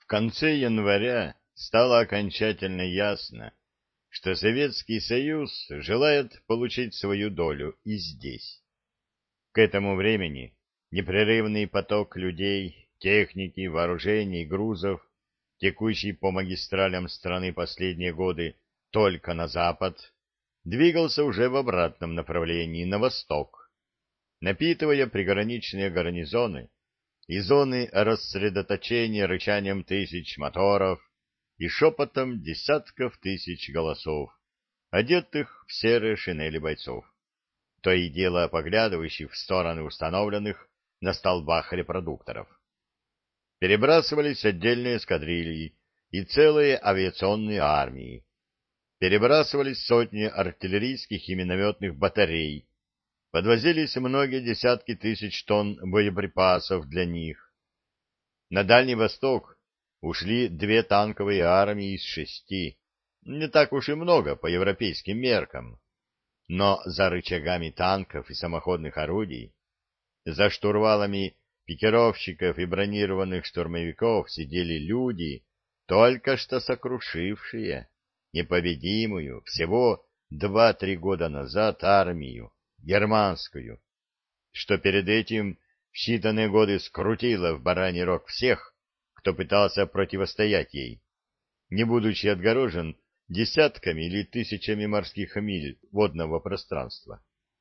В конце января стало окончательно ясно, что Советский Союз желает получить свою долю и здесь. К этому времени непрерывный поток людей, техники, вооружений, грузов, текущий по магистралям страны последние годы только на запад, двигался уже в обратном направлении, на восток, напитывая приграничные гарнизоны и зоны рассредоточения рычанием тысяч моторов и шепотом десятков тысяч голосов, одетых в серые шинели бойцов, то и дело поглядывающих в стороны установленных на столбах репродукторов. Перебрасывались отдельные эскадрильи и целые авиационные армии. Перебрасывались сотни артиллерийских и минометных батарей, подвозились многие десятки тысяч тонн боеприпасов для них. На Дальний Восток ушли 2 танковые армии из 6, не так уж и много по европейским меркам. Но за рычагами танков и самоходных орудий, за штурвалами пикировщиков и бронированных штурмовиков сидели люди, только что сокрушившие непобедимую всего 2-3 года назад армию, германскую, что перед этим в считанные годы скрутила в бараний рог всех, кто пытался противостоять ей, не будучи отгорожен десятками или тысячами морских миль водного пространства.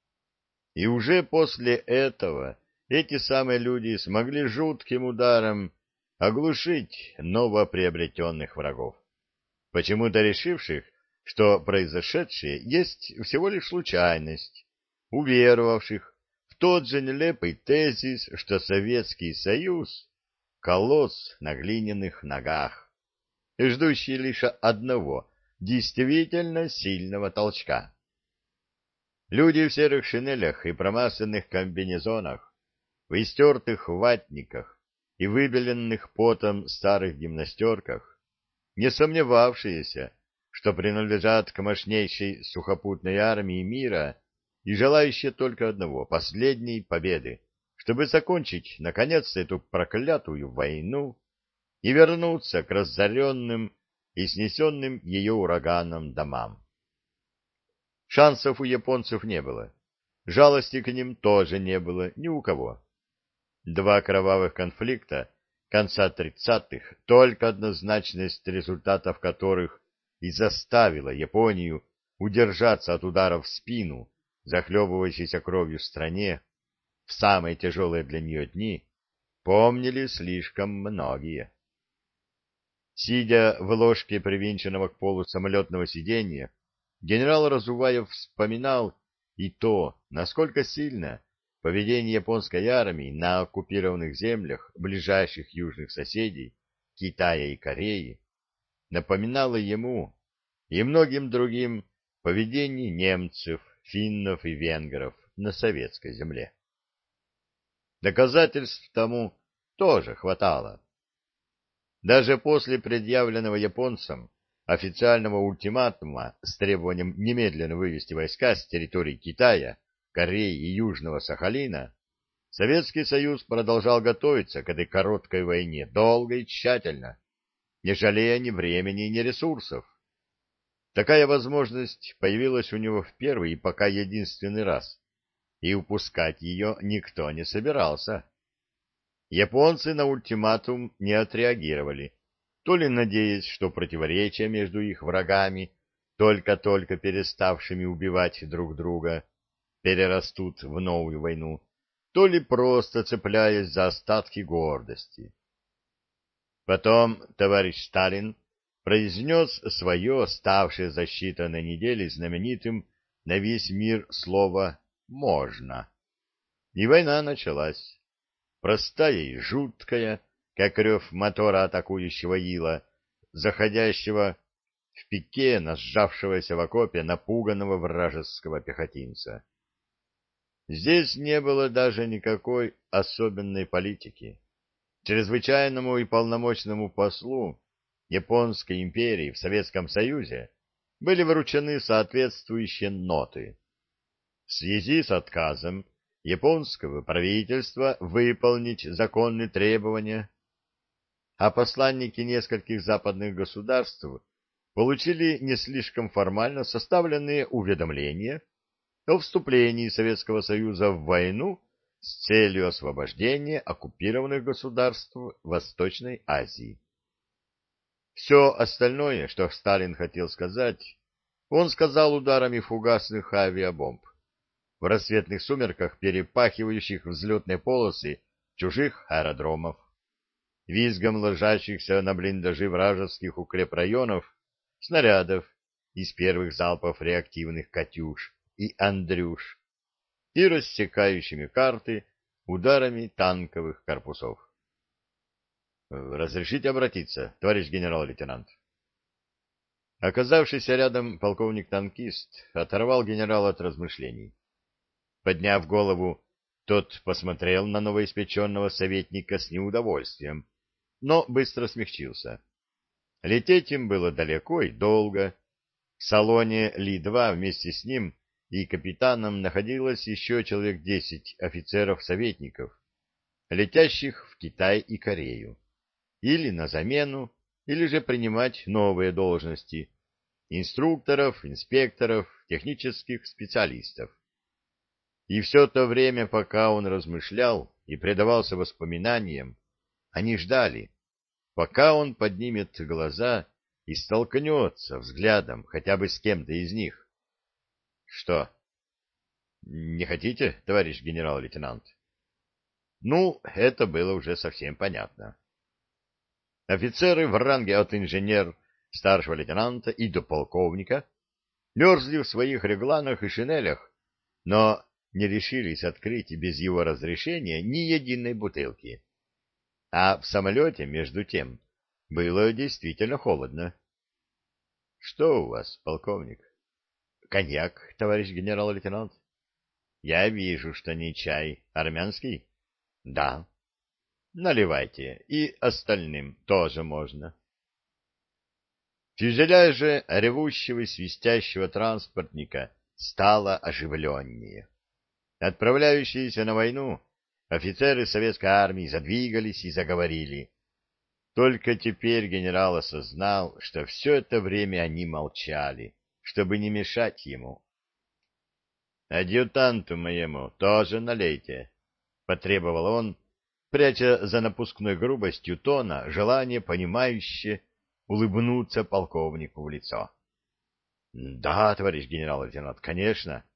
И уже после этого эти самые люди смогли жутким ударом оглушить новоприобретенных врагов, почему-то решивших, что произошедшее есть всего лишь случайность, уверовавших в тот же нелепый тезис, что Советский Союз — колосс на глиняных ногах, ждущий лишь одного действительно сильного толчка. Люди в серых шинелях и промасленных комбинезонах, в истертых ватниках и выбеленных потом старых гимнастерках, не сомневавшиеся, что принадлежат к мощнейшей сухопутной армии мира и желающие только одного — последней победы, чтобы закончить, наконец, эту проклятую войну и вернуться к разоренным и снесенным ее ураганом домам. Шансов у японцев не было, жалости к ним тоже не было ни у кого. 2 кровавых конфликта конца 30-х, только однозначность результатов которых и заставила Японию удержаться от ударов в спину, захлебывающейся кровью стране, в самые тяжелые для нее дни, помнили слишком многие. Сидя в ложке привинченного к полу самолетного сиденья, генерал Разуваев вспоминал и то, насколько сильно поведение японской армии на оккупированных землях ближайших южных соседей Китая и Кореи напоминало ему и многим другим поведение немцев, финнов и венгров на советской земле. Доказательств тому тоже хватало. Даже после предъявленного японцам официального ультиматума с требованием немедленно вывести войска с территории Китая, Кореи и Южного Сахалина, Советский Союз продолжал готовиться к этой короткой войне долго и тщательно, не жалея ни времени, ни ресурсов. Такая возможность появилась у него в первый и пока единственный раз, и упускать ее никто не собирался. Японцы на ультиматум не отреагировали, то ли надеясь, что противоречия между их врагами, только-только переставшими убивать друг друга, перерастут в новую войну, то ли просто цепляясь за остатки гордости. Потом товарищ Сталин произнес свое, ставшее за считанные недели знаменитым на весь мир слово «можно». И война началась. Простая и жуткая, как рев мотора атакующего ила, заходящего в пике на сжавшегося в окопе напуганного вражеского пехотинца. Здесь не было даже никакой особенной политики. Чрезвычайному и полномочному послу Японской империи в Советском Союзе были вручены соответствующие ноты. В связи с отказом японского правительства выполнить законные требования а посланники нескольких западных государств получили не слишком формально составленные уведомления о вступлении Советского Союза в войну с целью освобождения оккупированных государств Восточной Азии. Все остальное, что Сталин хотел сказать, он сказал ударами фугасных авиабомб, в рассветных сумерках перепахивающих взлетные полосы чужих аэродромов, визгом ложащихся на блиндажи вражеских укрепрайонов снарядов из первых залпов реактивных «Катюш» и «Андрюш» и рассекающими карты ударами танковых корпусов. «Разрешите обратиться, товарищ генерал-лейтенант?» Оказавшийся рядом полковник-танкист оторвал генерала от размышлений. Подняв голову, тот посмотрел на новоиспеченного советника с неудовольствием, но быстро смягчился. Лететь им было далеко и долго. В салоне Ли-2 вместе с ним и капитаном находилось еще человек 10 офицеров-советников, летящих в Китай и Корею, или на замену, или же принимать новые должности инструкторов, инспекторов, технических специалистов. И все то время, пока он размышлял и предавался воспоминаниям, они ждали, пока он поднимет глаза и столкнется взглядом хотя бы с кем-то из них. — Что? Не хотите, товарищ генерал-лейтенант? Ну, это было уже совсем понятно. Офицеры в ранге от инженер, старшего лейтенанта и до полковника мерзли в своих регланах и шинелях, но не решились открыть без его разрешения ни единой бутылки. А в самолете, между тем, было действительно холодно. — Что у вас, полковник? — Коньяк, товарищ генерал-лейтенант. — Я вижу, что не чай. Армянский? — Да. — Наливайте, и остальным тоже можно. В фюзеляже ревущего и свистящего транспортника стало оживленнее. Отправляющиеся на войну офицеры советской армии задвигались и заговорили. Только теперь генерал осознал, что все это время они молчали, чтобы не мешать ему. — Адъютанту моему тоже налейте, — потребовал он, пряча за напускной грубостью тона желание понимающе улыбнуться полковнику в лицо. — Да, товарищ генерал-лейтенант, конечно.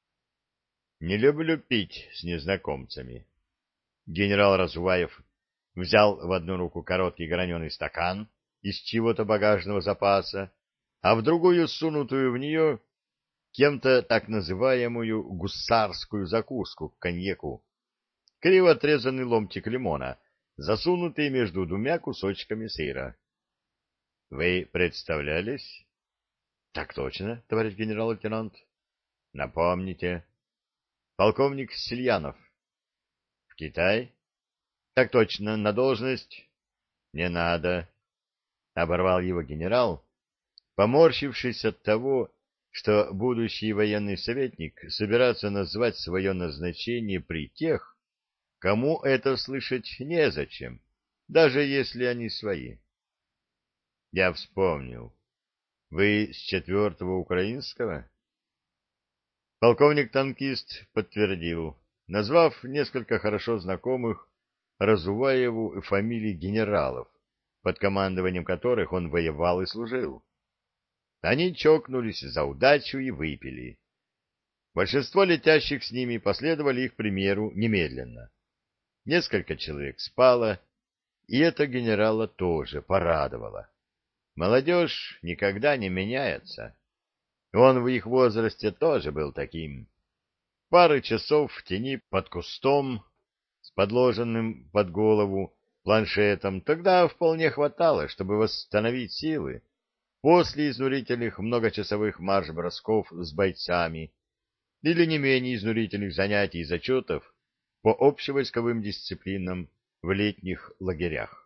— Не люблю пить с незнакомцами. Генерал Разуваев взял в одну руку короткий граненый стакан из чего-то багажного запаса, а в другую, сунутую в нее, кем-то так называемую гусарскую закуску к коньяку, криво отрезанный ломтик лимона, засунутый между двумя кусочками сыра. — Вы представлялись? — Так точно, товарищ генерал-лейтенант. — Напомните. — Полковник Сильянов. — В Китай? — Так точно, на должность. — Не надо. — оборвал его генерал, поморщившись от того, что будущий военный советник собирается назвать свое назначение при тех, кому это слышать незачем, даже если они свои. Я вспомнил. Вы с 4-го украинского? Полковник-танкист подтвердил, назвав несколько хорошо знакомых Разуваеву фамилий генералов, под командованием которых он воевал и служил. Они чокнулись за удачу и выпили. Большинство летящих с ними последовали их примеру немедленно. Несколько человек спало, и это генерала тоже порадовало. Молодежь никогда не меняется. Он в их возрасте тоже был таким. Пары часов в тени под кустом с подложенным под голову планшетом тогда вполне хватало, чтобы восстановить силы после изнурительных многочасовых марш-бросков с бойцами или не менее изнурительных занятий и зачетов по общевойсковым дисциплинам в летних лагерях.